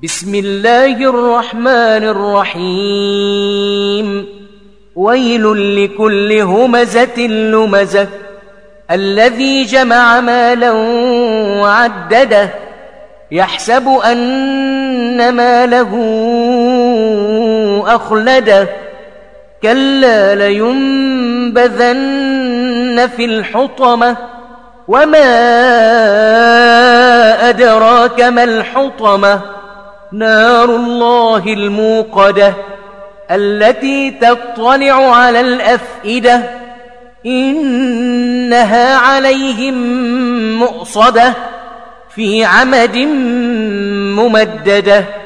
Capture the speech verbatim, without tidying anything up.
بسم الله الرحمن الرحيم ويل لكل همزة لمزة الذي جمع مالا وعدده يحسب أن ماله أخلده كلا لينبذن في الحطمة وما أدراك ما الحطمة نار الله الموقدة التي تطلع على الأفئدة إنها عليهم مؤصدة في عمد ممددة.